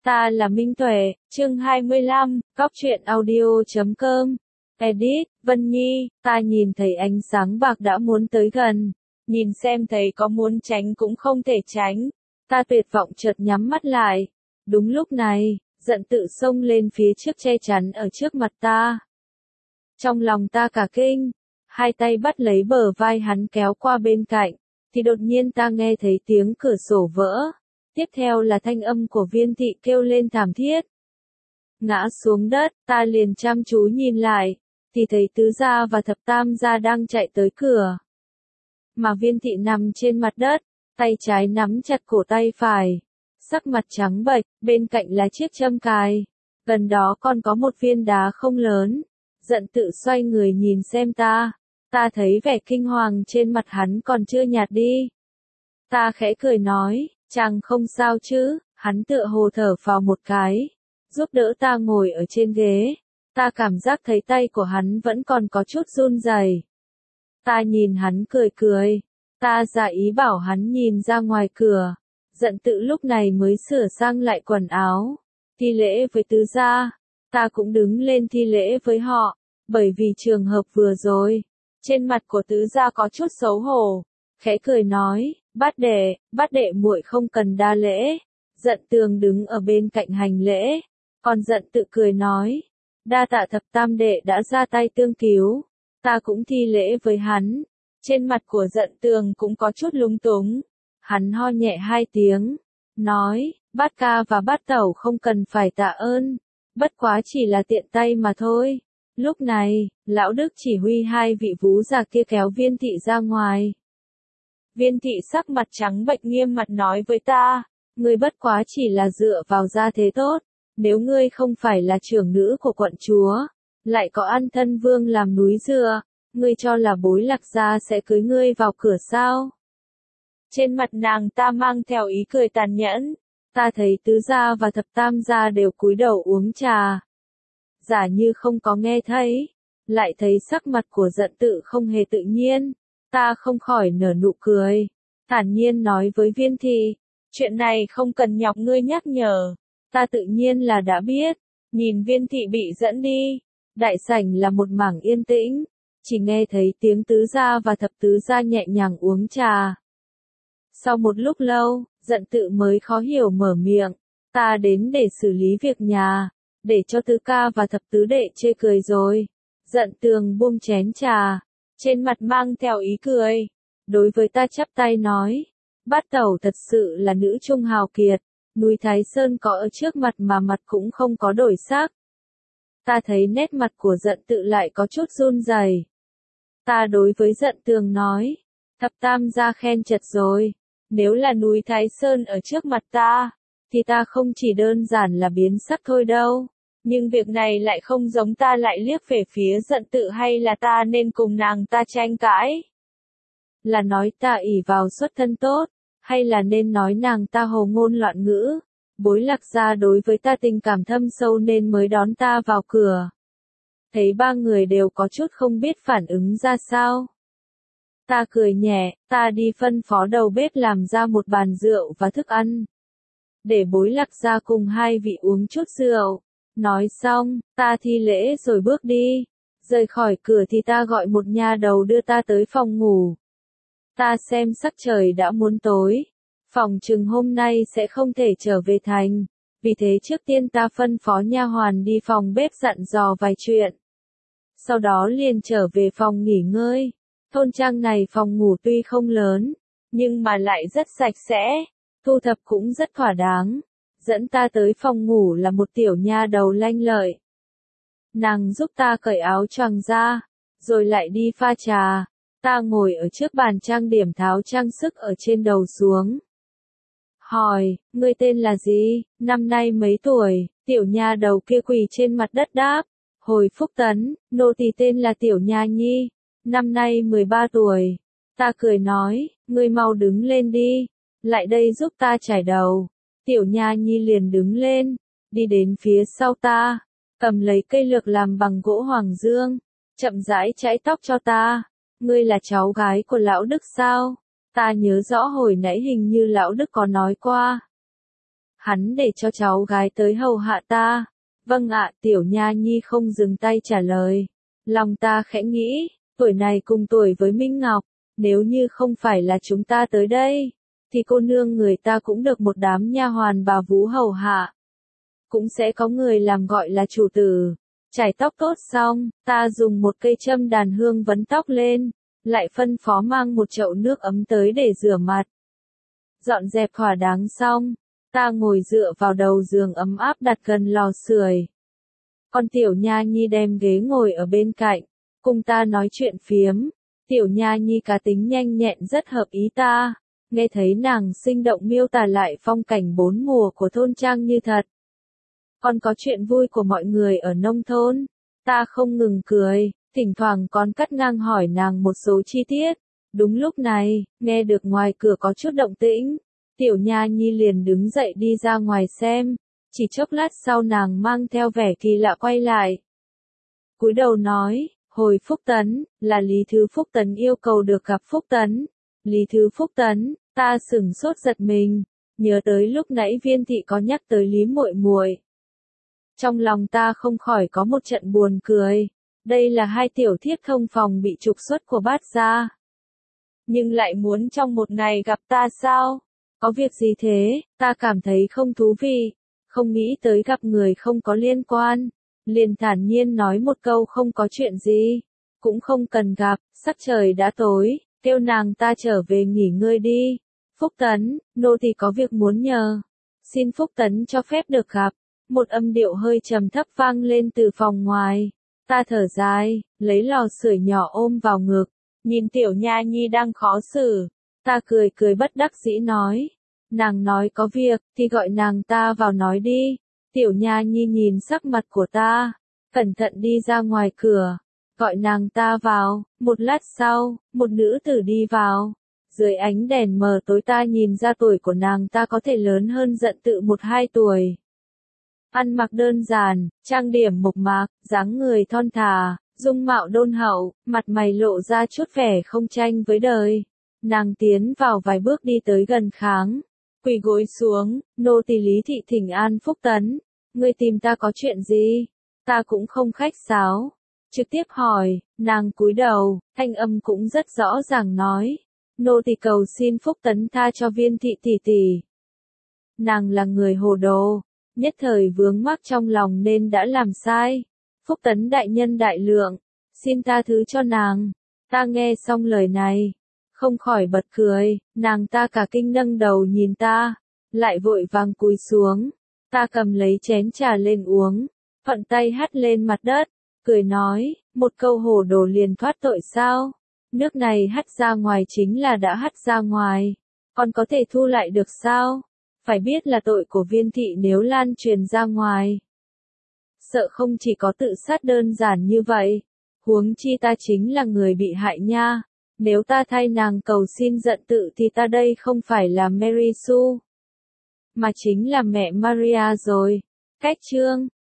Ta là Minh Tuệ, chương 25, Cóc truyện audio.com. Edit, Vân Nhi, ta nhìn thấy ánh sáng bạc đã muốn tới gần. Nhìn xem thấy có muốn tránh cũng không thể tránh. Ta tuyệt vọng chợt nhắm mắt lại. Đúng lúc này, giận tự xông lên phía trước che chắn ở trước mặt ta. Trong lòng ta cả kinh, hai tay bắt lấy bờ vai hắn kéo qua bên cạnh, thì đột nhiên ta nghe thấy tiếng cửa sổ vỡ. Tiếp theo là thanh âm của Viên Thị kêu lên thảm thiết. Ngã xuống đất, ta liền chăm chú nhìn lại, thì thấy Tứ Gia và Thập Tam Gia đang chạy tới cửa. Mà Viên Thị nằm trên mặt đất, tay trái nắm chặt cổ tay phải, sắc mặt trắng bệch, bên cạnh là chiếc châm cài. Gần đó còn có một viên đá không lớn. Giận tự xoay người nhìn xem ta. Ta thấy vẻ kinh hoàng trên mặt hắn còn chưa nhạt đi. Ta khẽ cười nói, chàng không sao chứ, hắn tựa hồ thở phào một cái, giúp đỡ ta ngồi ở trên ghế. Ta cảm giác thấy tay của hắn vẫn còn có chút run rẩy. Ta nhìn hắn cười cười, ta giả ý bảo hắn nhìn ra ngoài cửa. Giận tự lúc này mới sửa sang lại quần áo, thi lễ với Tứ Gia. Ta cũng đứng lên thi lễ với họ, bởi vì trường hợp vừa rồi, trên mặt của Tứ Gia có chút xấu hổ, khẽ cười nói, bát đệ muội không cần đa lễ. Giận Tường đứng ở bên cạnh hành lễ, còn Giận tự cười nói, đa tạ Thập Tam đệ đã ra tay tương cứu. Ta cũng thi lễ với hắn, trên mặt của Giận Tường cũng có chút lúng túng. Hắn ho nhẹ hai tiếng, nói, Bát ca và Bát tẩu không cần phải tạ ơn, bất quá chỉ là tiện tay mà thôi. Lúc này, Lão Đức chỉ huy hai vị vú già kia kéo Viên Thị ra ngoài. Viên Thị sắc mặt trắng bệch nghiêm mặt nói với ta, ngươi bất quá chỉ là dựa vào gia thế tốt, nếu ngươi không phải là trưởng nữ của quận chúa, lại có ăn thân vương làm núi dựa, ngươi cho là Bối Lạc gia sẽ cưới ngươi vào cửa sao? Trên mặt nàng ta mang theo ý cười tàn nhẫn. Ta thấy Tứ Gia và Thập Tam Gia đều cúi đầu uống trà, giả như không có nghe thấy. Lại thấy sắc mặt của Giận tự không hề tự nhiên. Ta không khỏi nở nụ cười, thản nhiên nói với Viên Thị, chuyện này không cần nhọc ngươi nhắc nhở, ta tự nhiên là đã biết. Nhìn Viên Thị bị dẫn đi, đại sảnh là một mảng yên tĩnh, chỉ nghe thấy tiếng Tứ Gia và Thập Tứ Gia nhẹ nhàng uống trà. Sau một lúc lâu, Giận tự mới khó hiểu mở miệng, ta đến để xử lý việc nhà, để cho Tứ ca và Thập tứ đệ chê cười rồi. Giận Tường buông chén trà, trên mặt mang theo ý cười, đối với ta chắp tay nói, Bát tẩu thật sự là nữ trung hào kiệt, núi Thái Sơn có ở trước mặt mà mặt cũng không có đổi sắc. Ta thấy nét mặt của Giận tự lại có chút run rẩy. Ta đối với Giận Tường nói, Thập Tam gia khen chật rồi, nếu là núi Thái Sơn ở trước mặt ta, thì ta không chỉ đơn giản là biến sắc thôi đâu. Nhưng việc này lại không giống, ta lại liếc về phía Giận tự, hay là ta nên cùng nàng ta tranh cãi? Là nói ta ỷ vào xuất thân tốt, hay là nên nói nàng ta hồ ngôn loạn ngữ? Bối Lạc gia đối với ta tình cảm thâm sâu nên mới đón ta vào cửa. Thấy ba người đều có chút không biết phản ứng ra sao. Ta cười nhẹ, ta đi phân phó đầu bếp làm ra một bàn rượu và thức ăn, để Bối Lạc gia cùng hai vị uống chút rượu. Nói xong, ta thi lễ rồi bước đi. Rời khỏi cửa thì ta gọi một nha đầu đưa ta tới phòng ngủ. Ta xem sắc trời đã muốn tối, phòng chừng hôm nay sẽ không thể trở về thành, vì thế trước tiên ta phân phó nha hoàn đi phòng bếp dặn dò vài chuyện. Sau đó liền trở về phòng nghỉ ngơi. Thôn trang này phòng ngủ tuy không lớn, nhưng mà lại rất sạch sẽ, thu thập cũng rất thỏa đáng. Dẫn ta tới phòng ngủ là một tiểu nha đầu lanh lợi. Nàng giúp ta cởi áo choàng ra, rồi lại đi pha trà. Ta ngồi ở trước bàn trang điểm tháo trang sức ở trên đầu xuống. Hỏi, ngươi tên là gì, năm nay mấy tuổi? Tiểu nha đầu kia quỳ trên mặt đất đáp, hồi Phúc Tấn, nô tỳ tên là Tiểu Nha Nhi, năm nay 13 tuổi. Ta cười nói, ngươi mau đứng lên đi, lại đây giúp ta chải đầu. Tiểu Nha Nhi liền đứng lên, đi đến phía sau ta, cầm lấy cây lược làm bằng gỗ hoàng dương, chậm rãi chải tóc cho ta. Ngươi là cháu gái của Lão Đức sao? Ta nhớ rõ hồi nãy hình như Lão Đức có nói qua. Hắn để cho cháu gái tới hầu hạ ta. Vâng ạ, Tiểu Nha Nhi không dừng tay trả lời. Lòng ta khẽ nghĩ, tuổi này cùng tuổi với Minh Ngọc, nếu như không phải là chúng ta tới đây, thì cô nương người ta cũng được một đám nha hoàn bà vú hầu hạ. Cũng sẽ có người làm gọi là chủ tử. Chải tóc tốt xong, ta dùng một cây châm đàn hương vấn tóc lên, lại phân phó mang một chậu nước ấm tới để rửa mặt. Dọn dẹp thỏa đáng xong, ta ngồi dựa vào đầu giường ấm áp đặt gần lò sưởi. Con Tiểu Nha Nhi đem ghế ngồi ở bên cạnh, cùng ta nói chuyện phiếm. Tiểu Nha Nhi cá tính nhanh nhẹn rất hợp ý ta, nghe thấy nàng sinh động miêu tả lại phong cảnh bốn mùa của thôn trang như thật. Còn có chuyện vui của mọi người ở nông thôn, ta không ngừng cười, thỉnh thoảng còn cắt ngang hỏi nàng một số chi tiết. Đúng lúc này, nghe được ngoài cửa có chút động tĩnh, Tiểu Nha Nhi liền đứng dậy đi ra ngoài xem, chỉ chốc lát sau nàng mang theo vẻ kỳ lạ quay lại. Cúi đầu nói, hồi Phúc Tấn, là Lý Thứ Phúc Tấn yêu cầu được gặp Phúc Tấn. Lý Thứ Phúc Tấn, ta sửng sốt giật mình, nhớ tới lúc nãy Viên thị có nhắc tới Lý muội muội. Trong lòng ta không khỏi có một trận buồn cười, đây là hai tiểu thiếp thông phòng bị trục xuất của Bát gia. Nhưng lại muốn trong một ngày gặp ta sao? Có việc gì thế? Ta cảm thấy không thú vị, không nghĩ tới gặp người không có liên quan. Liền thản nhiên nói một câu không có chuyện gì, cũng không cần gặp, sắc trời đã tối, kêu nàng ta trở về nghỉ ngơi đi. Phúc Tấn, nô tỳ có việc muốn nhờ. Xin Phúc Tấn cho phép được gặp. Một âm điệu hơi trầm thấp vang lên từ phòng ngoài. Ta thở dài, lấy lò sưởi nhỏ ôm vào ngực, nhìn Tiểu Nha Nhi đang khó xử. Ta cười cười bất đắc dĩ nói. Nàng nói có việc, thì gọi nàng ta vào nói đi. Tiểu Nha Nhi nhìn sắc mặt của ta, cẩn thận đi ra ngoài cửa, gọi nàng ta vào. Một lát sau, một nữ tử đi vào. Dưới ánh đèn mờ tối ta nhìn ra tuổi của nàng ta có thể lớn hơn Dận Tự 1-2 tuổi. Ăn mặc đơn giản, trang điểm mộc mạc, dáng người thon thả, dung mạo đôn hậu, mặt mày lộ ra chút vẻ không tranh với đời. Nàng tiến vào vài bước đi tới gần kháng, quỳ gối xuống, nô tỳ Lý thị thỉnh an Phúc Tấn, ngươi tìm ta có chuyện gì? Ta cũng không khách sáo, trực tiếp hỏi. Nàng cúi đầu, thanh âm cũng rất rõ ràng nói, nô tỳ cầu xin Phúc Tấn tha cho Viên thị tỷ tỷ. Nàng là người hồ đồ, nhất thời vướng mắc trong lòng nên đã làm sai. Phúc Tấn đại nhân đại lượng, xin tha thứ cho nàng. Ta nghe xong lời này, không khỏi bật cười, nàng ta cả kinh nâng đầu nhìn ta, lại vội vàng cúi xuống. Ta cầm lấy chén trà lên uống, thuận tay hắt lên mặt đất, cười nói, một câu hồ đồ liền thoát tội sao? Nước này hắt ra ngoài chính là đã hắt ra ngoài, còn có thể thu lại được sao? Phải biết là tội của Viên thị nếu lan truyền ra ngoài, sợ không chỉ có tự sát đơn giản như vậy, huống chi ta chính là người bị hại nha. Nếu ta thay nàng cầu xin Dận Tự thì ta đây không phải là Mary Sue, mà chính là mẹ Maria rồi. Cách chương